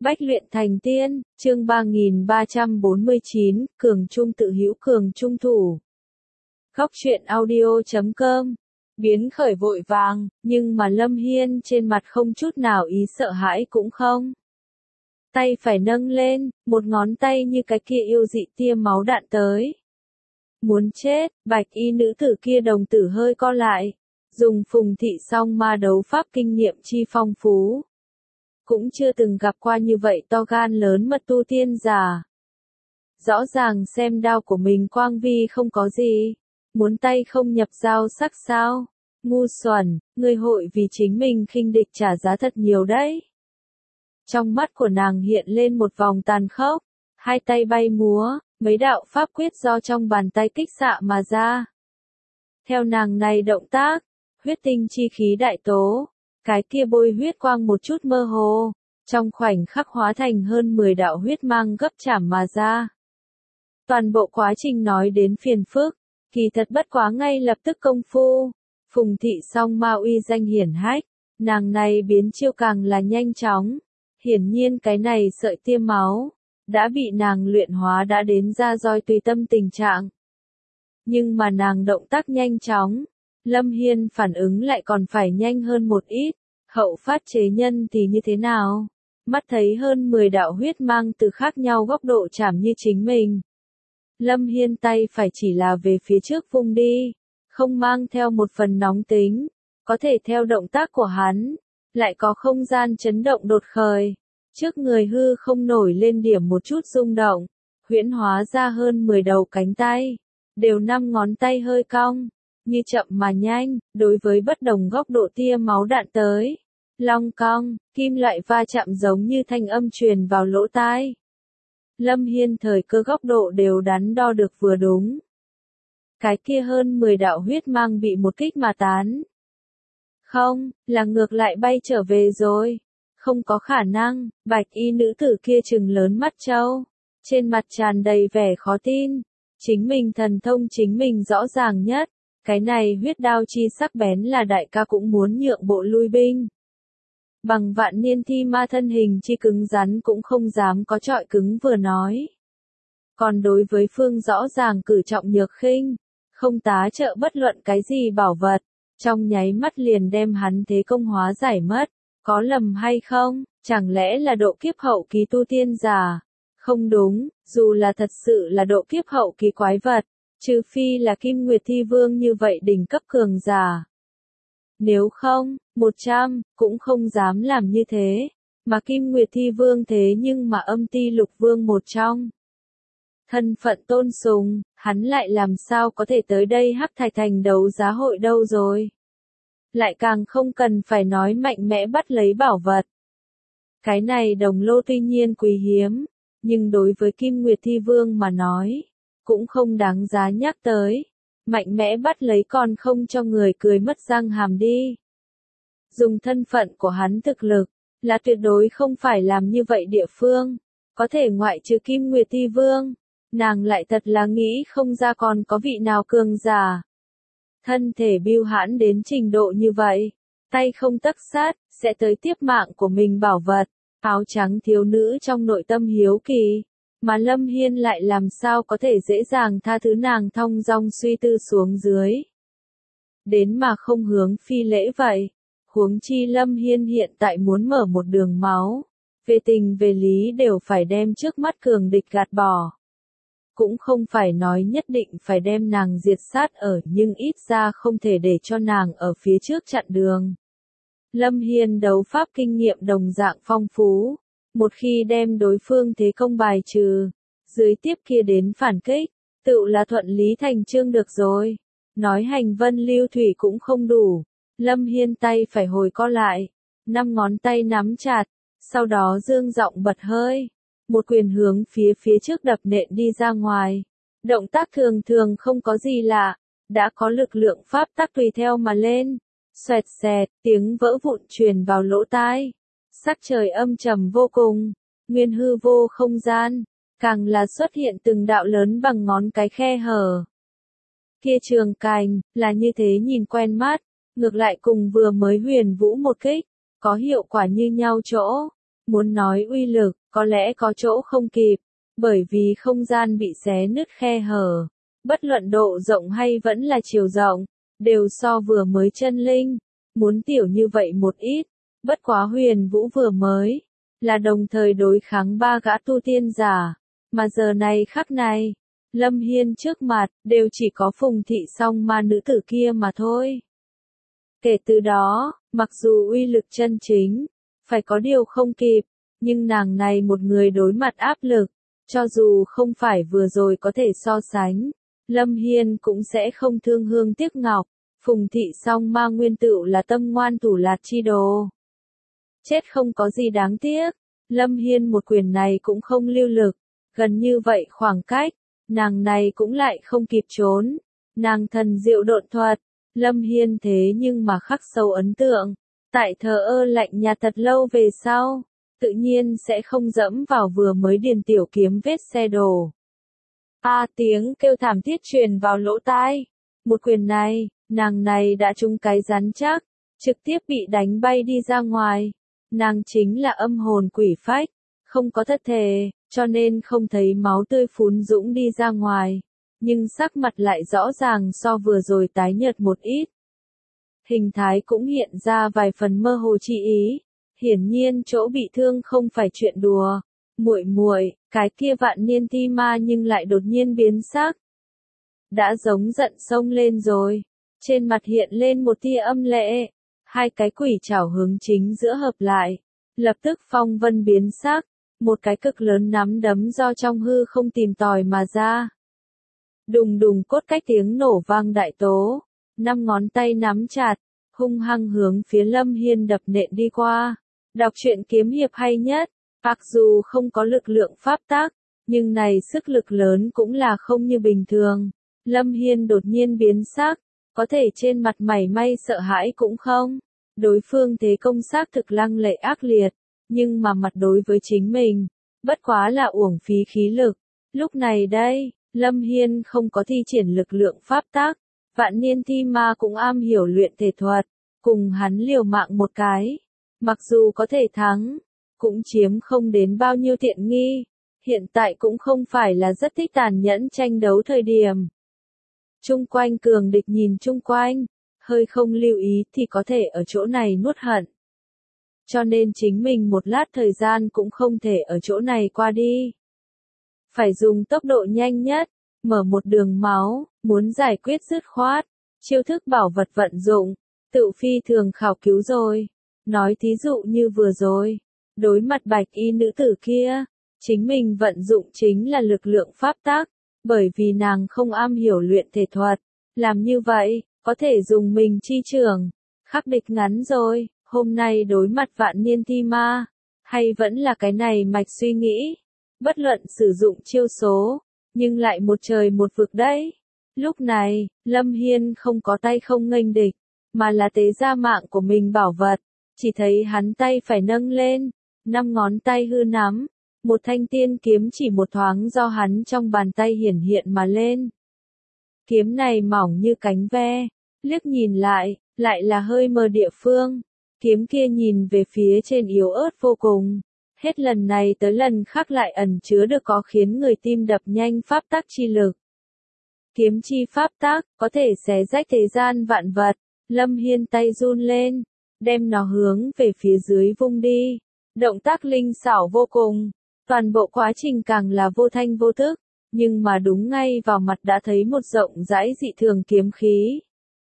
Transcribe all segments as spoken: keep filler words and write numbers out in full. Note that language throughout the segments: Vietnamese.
Bách luyện thành tiên, chương ba nghìn ba trăm bốn mươi chín, cường trung tự hữu cường trung thủ. Góc truyện audio chấm com. Biến khởi vội vàng, nhưng mà Lâm Hiên trên mặt không chút nào ý sợ hãi cũng không. Tay phải nâng lên, một ngón tay như cái kia yêu dị tia máu đạn tới. Muốn chết, bạch y nữ tử kia đồng tử hơi co lại. Dùng Phùng Thị song ma đấu pháp kinh nghiệm chi phong phú. Cũng chưa từng gặp qua như vậy to gan lớn mật tu tiên giả. Rõ ràng xem đao của mình quang vi không có gì. Muốn tay không nhập dao sắc sao? Ngu xuẩn, người hội vì chính mình khinh địch trả giá thật nhiều đấy. Trong mắt của nàng hiện lên một vòng tàn khốc. Hai tay bay múa, mấy đạo pháp quyết do trong bàn tay kích xạ mà ra. Theo nàng này động tác, huyết tinh chi khí đại tố. Cái kia bôi huyết quang một chút mơ hồ, trong khoảnh khắc hóa thành hơn mười đạo huyết mang gấp chảm mà ra. Toàn bộ quá trình nói đến phiền phức, kỳ thật bất quá ngay lập tức công phu. Phùng Thị song ma uy danh hiển hách, nàng này biến chiêu càng là nhanh chóng. Hiển nhiên cái này sợi tia máu, đã bị nàng luyện hóa đã đến ra roi tùy tâm tình trạng. Nhưng mà nàng động tác nhanh chóng. Lâm Hiên phản ứng lại còn phải nhanh hơn một ít, hậu phát chế nhân thì như thế nào? Mắt thấy hơn mười đạo huyết mang từ khác nhau góc độ chạm như chính mình. Lâm Hiên tay phải chỉ là về phía trước vung đi, không mang theo một phần nóng tính, có thể theo động tác của hắn, lại có không gian chấn động đột khởi. Trước người hư không nổi lên điểm một chút rung động, huyễn hóa ra hơn mười đầu cánh tay, đều năm ngón tay hơi cong. Như chậm mà nhanh, đối với bất đồng góc độ tia máu đạn tới. Long cong, kim loại va chạm giống như thanh âm truyền vào lỗ tai. Lâm Hiên thời cơ góc độ đều đắn đo được vừa đúng. Cái kia hơn mười đạo huyết mang bị một kích mà tán. Không, là ngược lại bay trở về rồi. Không có khả năng, bạch y nữ tử kia trừng lớn mắt trâu. Trên mặt tràn đầy vẻ khó tin. Chính mình thần thông chính mình rõ ràng nhất. Cái này huyết đao chi sắc bén là đại ca cũng muốn nhượng bộ lui binh. Bằng vạn niên thi ma thân hình chi cứng rắn cũng không dám có trọi cứng vừa nói. Còn đối với phương rõ ràng cử trọng nhược khinh, không tá trợ bất luận cái gì bảo vật, trong nháy mắt liền đem hắn thế công hóa giải mất. Có lầm hay không, chẳng lẽ là độ kiếp hậu kỳ tu tiên giả? Không đúng, dù là thật sự là độ kiếp hậu kỳ quái vật. Trừ phi là Kim Nguyệt Thi Vương như vậy đỉnh cấp cường giả. Nếu không, một trăm, cũng không dám làm như thế. Mà Kim Nguyệt Thi Vương thế nhưng mà âm ti lục vương một trong. Thân phận tôn sùng, hắn lại làm sao có thể tới đây Hắc Thạch Thành đấu giá hội đâu rồi. Lại càng không cần phải nói mạnh mẽ bắt lấy bảo vật. Cái này đồng lô tuy nhiên quý hiếm, nhưng đối với Kim Nguyệt Thi Vương mà nói, cũng không đáng giá nhắc tới. Mạnh mẽ bắt lấy còn không cho người cười mất răng hàm đi. Dùng thân phận của hắn thực lực, là tuyệt đối không phải làm như vậy địa phương. Có thể ngoại trừ Kim Nguyệt Thi Vương, nàng lại thật là nghĩ không ra còn có vị nào cường giả. Thân thể biêu hãn đến trình độ như vậy, tay không tấc sát, sẽ tới tiếp mạng của mình bảo vật. Áo trắng thiếu nữ trong nội tâm hiếu kỳ. Mà Lâm Hiên lại làm sao có thể dễ dàng tha thứ nàng thong dong suy tư xuống dưới. Đến mà không hướng phi lễ vậy. Huống chi Lâm Hiên hiện tại muốn mở một đường máu. Về tình về lý đều phải đem trước mắt cường địch gạt bỏ. Cũng không phải nói nhất định phải đem nàng diệt sát ở nhưng ít ra không thể để cho nàng ở phía trước chặn đường. Lâm Hiên đấu pháp kinh nghiệm đồng dạng phong phú. Một khi đem đối phương thế công bài trừ, dưới tiếp kia đến phản kích, tự là thuận lý thành chương được rồi. Nói hành vân lưu thủy cũng không đủ, Lâm Hiên tay phải hồi co lại, năm ngón tay nắm chặt, sau đó dương giọng bật hơi, một quyền hướng phía phía trước đập nện đi ra ngoài. Động tác thường thường không có gì lạ, đã có lực lượng pháp tắc tùy theo mà lên. Xoẹt xẹt, tiếng vỡ vụn truyền vào lỗ tai. Sắc trời âm trầm vô cùng, nguyên hư vô không gian, càng là xuất hiện từng đạo lớn bằng ngón cái khe hở. Kia trường cành, là như thế nhìn quen mắt, ngược lại cùng vừa mới huyền vũ một kích, có hiệu quả như nhau chỗ. Muốn nói uy lực, có lẽ có chỗ không kịp, bởi vì không gian bị xé nứt khe hở. Bất luận độ rộng hay vẫn là chiều rộng, đều so vừa mới chân linh, muốn tiểu như vậy một ít. Bất quá Huyền Vũ vừa mới là đồng thời đối kháng ba gã tu tiên giả, mà giờ này khắc này, Lâm Hiên trước mặt, đều chỉ có Phùng Thị song ma nữ tử kia mà thôi. Kể từ đó, mặc dù uy lực chân chính, phải có điều không kịp, nhưng nàng này một người đối mặt áp lực, cho dù không phải vừa rồi có thể so sánh, Lâm Hiên cũng sẽ không thương hương tiếc ngọc. Phùng Thị song ma nguyên tựu là tâm ngoan thủ lạt chi đồ. Chết không có gì đáng tiếc, Lâm Hiên một quyền này cũng không lưu lực, gần như vậy khoảng cách, nàng này cũng lại không kịp trốn. Nàng thần diệu độn thuật, Lâm Hiên thế nhưng mà khắc sâu ấn tượng, tại thờ ơ lạnh nhạt thật lâu về sau, tự nhiên sẽ không dẫm vào vừa mới điền tiểu kiếm vết xe đổ. A tiếng kêu thảm thiết truyền vào lỗ tai, một quyền này, nàng này đã trúng cái rắn chắc, trực tiếp bị đánh bay đi ra ngoài. Nàng chính là âm hồn quỷ phách, không có thất thể, cho nên không thấy máu tươi phún dũng đi ra ngoài, nhưng sắc mặt lại rõ ràng so vừa rồi tái nhợt một ít. Hình thái cũng hiện ra vài phần mơ hồ chi ý, hiển nhiên chỗ bị thương không phải chuyện đùa. Muội muội, cái kia vạn niên ti ma nhưng lại đột nhiên biến sắc. Đã giống giận sông lên rồi, trên mặt hiện lên một tia âm lệ. Hai cái quỷ chảo hướng chính giữa hợp lại, lập tức phong vân biến sắc, một cái cực lớn nắm đấm do trong hư không tìm tòi mà ra. Đùng đùng cốt cách tiếng nổ vang đại tố, năm ngón tay nắm chặt, hung hăng hướng phía Lâm Hiên đập nện đi qua. Đọc truyện kiếm hiệp hay nhất, mặc dù không có lực lượng pháp tác, nhưng này sức lực lớn cũng là không như bình thường. Lâm Hiên đột nhiên biến sắc, có thể trên mặt mảy may sợ hãi cũng không. Đối phương thế công xác thực lăng lệ ác liệt, nhưng mà mặt đối với chính mình, bất quá là uổng phí khí lực. Lúc này đây, Lâm Hiên không có thi triển lực lượng pháp tác, vạn niên thi ma cũng am hiểu luyện thể thuật, cùng hắn liều mạng một cái. Mặc dù có thể thắng, cũng chiếm không đến bao nhiêu tiện nghi, hiện tại cũng không phải là rất thích tàn nhẫn tranh đấu thời điểm. Trung quanh cường địch nhìn chung quanh, hơi không lưu ý thì có thể ở chỗ này nuốt hận. Cho nên chính mình một lát thời gian cũng không thể ở chỗ này qua đi. Phải dùng tốc độ nhanh nhất, mở một đường máu, muốn giải quyết dứt khoát, chiêu thức bảo vật vận dụng, tự phi thường khảo cứu rồi. Nói thí dụ như vừa rồi, đối mặt bạch y nữ tử kia, chính mình vận dụng chính là lực lượng pháp tác, bởi vì nàng không am hiểu luyện thể thuật, làm như vậy, có thể dùng mình chi trưởng, khắc địch ngắn rồi. Hôm nay đối mặt vạn niên thi ma, hay vẫn là cái này mạch suy nghĩ, bất luận sử dụng chiêu số, nhưng lại một trời một vực đấy. Lúc này, Lâm Hiên không có tay không nghênh địch, mà là tế ra mạng của mình bảo vật, chỉ thấy hắn tay phải nâng lên, năm ngón tay hư nắm, một thanh tiên kiếm chỉ một thoáng do hắn trong bàn tay hiển hiện mà lên. Kiếm này mỏng như cánh ve, liếc nhìn lại, lại là hơi mờ địa phương. Kiếm kia nhìn về phía trên yếu ớt vô cùng, hết lần này tới lần khác lại ẩn chứa được có khiến người tim đập nhanh pháp tác chi lực. Kiếm chi pháp tác, có thể xé rách thế gian vạn vật. Lâm Hiên tay run lên, đem nó hướng về phía dưới vung đi. Động tác linh xảo vô cùng, toàn bộ quá trình càng là vô thanh vô thức, nhưng mà đúng ngay vào mặt đã thấy một rộng rãi dị thường kiếm khí.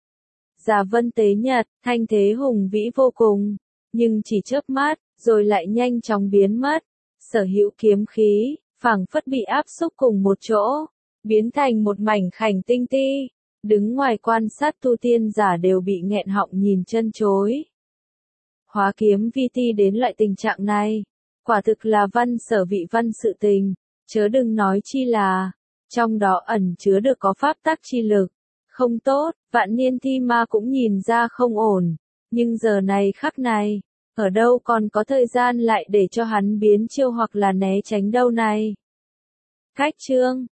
Giả vân tế nhật, thanh thế hùng vĩ vô cùng, nhưng chỉ chớp mắt, rồi lại nhanh chóng biến mất. Sở hữu kiếm khí, phảng phất bị áp xúc cùng một chỗ, biến thành một mảnh khảnh tinh ti. Đứng ngoài quan sát tu tiên giả đều bị nghẹn họng nhìn chân chối. Hóa kiếm vi ti đến loại tình trạng này, quả thực là văn sở vị văn sự tình, chớ đừng nói chi là, trong đó ẩn chứa được có pháp tác chi lực. Không tốt, vạn niên thi ma cũng nhìn ra không ổn, nhưng giờ này khắc này, ở đâu còn có thời gian lại để cho hắn biến chiêu hoặc là né tránh đâu này. Cách chương